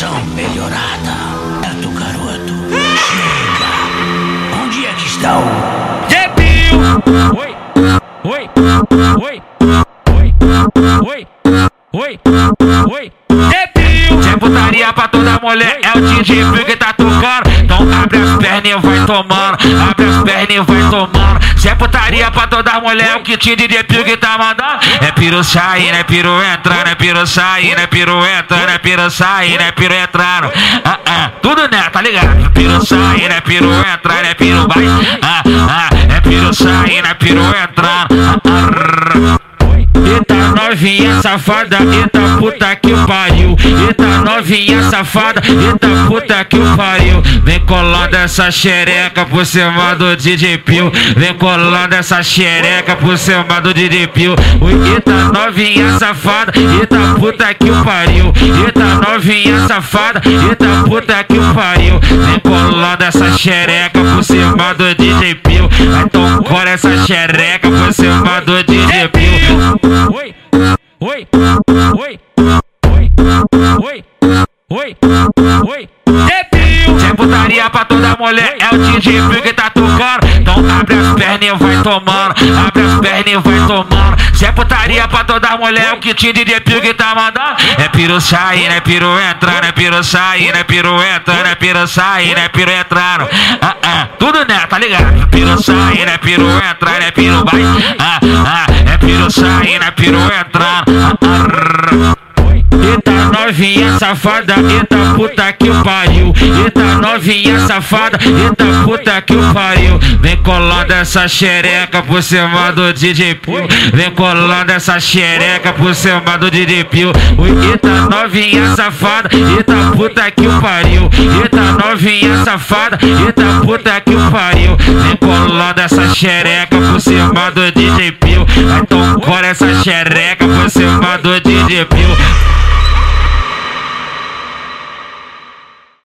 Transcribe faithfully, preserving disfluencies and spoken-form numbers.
versão melhorada. Certo, garoto? Chega! Onde é que está o Depil? Oi, oi, oi, oi, oi, oi, oi, Depil. Sem putaria pra toda mulher, é o D J Pio que tá tocando. Então abre as pernas e vai tomando, abre as pernas e vai tomando. Sem putaria pra toda mulher, é o que D J Pio que tá mandando. É piro saindo, é piro entrando, é piro saindo, é piro entrando, é piro saindo, é piro entrando. Ah, ah, tudo né, tá ligado? Piro saindo, é piro entrando, é piro vai. Ah, ah, é piro saindo, é piro entrando. Ah, ah. Eita novinha safada, eita puta que pariu. Eita novinha safada, eita puta que pariu. Vem colando essa xereca por cima do D J Pio. Vem colando essa xereca por cima do D J Pio. Eita novinha safada, eita puta que pariu. Eita novinha safada, eita puta que pariu. Vem colando essa xereca por cima do D J Pio. Então cola essa xereca por cima do D J Pio. Oi, oi, oi, oi, oi, oi, oi, Depil. Sem putaria pra toda mulher, é o D J Pio que tá tocando. Então abre as pernas e vai tomando, abre as pernas e vai tomando. Sem putaria pra toda mulher, é o que D J Pio que tá mandando. É piro saindo, é piro entrando, é piro saindo, é piro entrando, é piro saindo, é piro entrando. Ah, ah, tudo né, tá ligado? Piro saindo, é piro entrando, é piro vai. Ah, ah, é piro saindo, é piro entrando. Ah, ah. Eita novinha safada, eita puta que pariu. Eita novinha safada, eita puta que pariu. Vem colando essa xereca por cima do D J Pio. Vem colando essa xereca por cima do D J Pio. Eita novinha safada, eita puta que pariu. Eita novinha safada, eita puta que pariu. Vem colando essa xereca por cima do D J Pio. Então cola essa xereca por cima do D J Pio.